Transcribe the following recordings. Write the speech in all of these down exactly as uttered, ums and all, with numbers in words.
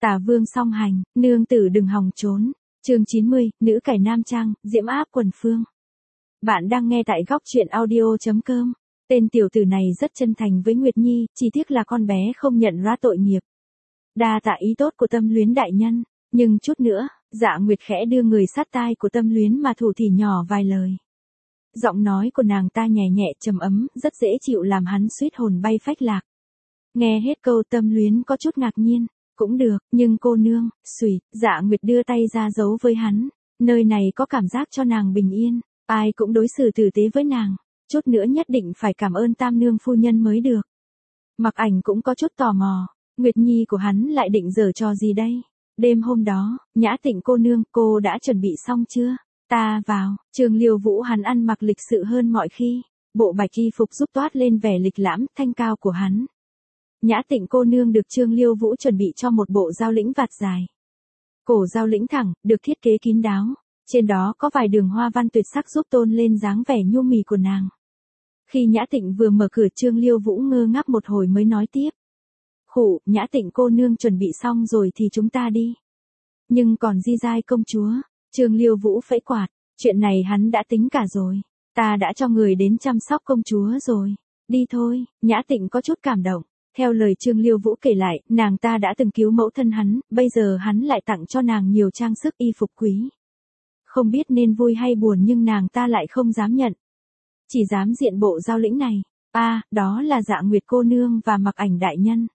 Tả Vương song hành, nương tử đừng hòng trốn. Chương chín mươi, nữ cải nam trang, diễm áp quần phương. Bạn đang nghe tại góc truyện audio chấm com. Tên tiểu tử này rất chân thành với Nguyệt Nhi, chỉ tiếc là con bé không nhận ra tội nghiệp. Đa tạ ý tốt của Tâm Luyến đại nhân, nhưng chút nữa, Dạ Nguyệt khẽ đưa người sát tai của Tâm Luyến mà thủ thỉ nhỏ vài lời. Giọng nói của nàng ta nhẹ nhẹ trầm ấm, rất dễ chịu làm hắn suýt hồn bay phách lạc. Nghe hết câu Tâm Luyến có chút ngạc nhiên. Cũng được, nhưng cô nương, xùy, Dạ Nguyệt đưa tay ra giấu với hắn. Nơi này có cảm giác cho nàng bình yên, ai cũng đối xử tử tế với nàng. Chút nữa nhất định phải cảm ơn Tam nương phu nhân mới được. Mặc Ảnh cũng có chút tò mò, Nguyệt Nhi của hắn lại định giở trò gì đây? Đêm hôm đó, Nhã Tịnh cô nương, cô đã chuẩn bị xong chưa? Ta vào, Trường Liêu Vũ hắn ăn mặc lịch sự hơn mọi khi. Bộ bạch y phục giúp toát lên vẻ lịch lãm, thanh cao của hắn. Nhã Tịnh cô nương được Trương Liêu Vũ chuẩn bị cho một bộ giao lĩnh vạt dài. Cổ giao lĩnh thẳng, được thiết kế kín đáo. Trên đó có vài đường hoa văn tuyệt sắc giúp tôn lên dáng vẻ nhu mì của nàng. Khi Nhã Tịnh vừa mở cửa, Trương Liêu Vũ ngơ ngác một hồi mới nói tiếp. Khụ, Nhã Tịnh cô nương chuẩn bị xong rồi thì chúng ta đi. Nhưng còn Di Giai công chúa, Trương Liêu Vũ phẩy quạt, chuyện này hắn đã tính cả rồi. Ta đã cho người đến chăm sóc công chúa rồi. Đi thôi, Nhã Tịnh có chút cảm động. Theo lời Trương Liêu Vũ kể lại, nàng ta đã từng cứu mẫu thân hắn, bây giờ hắn lại tặng cho nàng nhiều trang sức y phục quý. Không biết nên vui hay buồn nhưng nàng ta lại không dám nhận. Chỉ dám diện bộ giao lĩnh này. À, đó là Dạ Nguyệt cô nương và Mặc Ảnh đại nhân.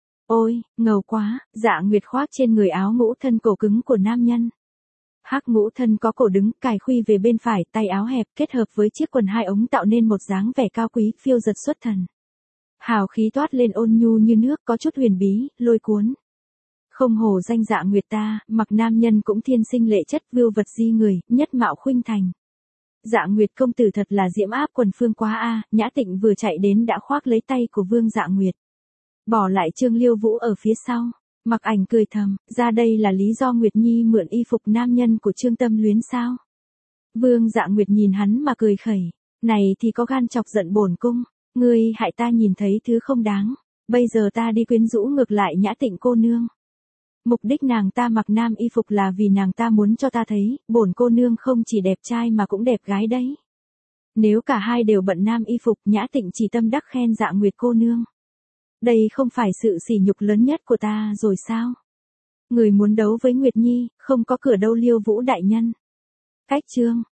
Ôi, ngầu quá, Dạ Nguyệt khoác trên người áo ngũ thân cổ cứng của nam nhân. Hắc ngũ thân có cổ đứng, cài khuy về bên phải, tay áo hẹp kết hợp với chiếc quần hai ống tạo nên một dáng vẻ cao quý, phiêu giật xuất thần. Hào khí toát lên ôn nhu như nước, có chút huyền bí, lôi cuốn. Không hổ danh Dạ Nguyệt ta, Mặc nam nhân cũng thiên sinh lệ chất, vưu vật di người, nhất mạo khuynh thành. Dạ Nguyệt công tử thật là diễm áp quần phương quá a. Nhã Tịnh vừa chạy đến đã khoác lấy tay của Vương Dạ Nguyệt. Bỏ lại Trương Liêu Vũ ở phía sau. Mặc Ảnh cười thầm, ra đây là lý do Nguyệt Nhi mượn y phục nam nhân của Trương Tâm Luyến sao? Vương Dạ Nguyệt nhìn hắn mà cười khẩy, này thì có gan chọc giận bổn cung. Ngươi hại ta nhìn thấy thứ không đáng, bây giờ ta đi quyến rũ ngược lại Nhã Tịnh cô nương. Mục đích nàng ta mặc nam y phục là vì nàng ta muốn cho ta thấy, bổn cô nương không chỉ đẹp trai mà cũng đẹp gái đấy. Nếu cả hai đều bận nam y phục, Nhã Tịnh chỉ tâm đắc khen Dạ Nguyệt cô nương. Đây không phải sự sỉ nhục lớn nhất của ta rồi sao? Người muốn đấu với Nguyệt Nhi, không có cửa đâu Liêu Vũ đại nhân. Cách chương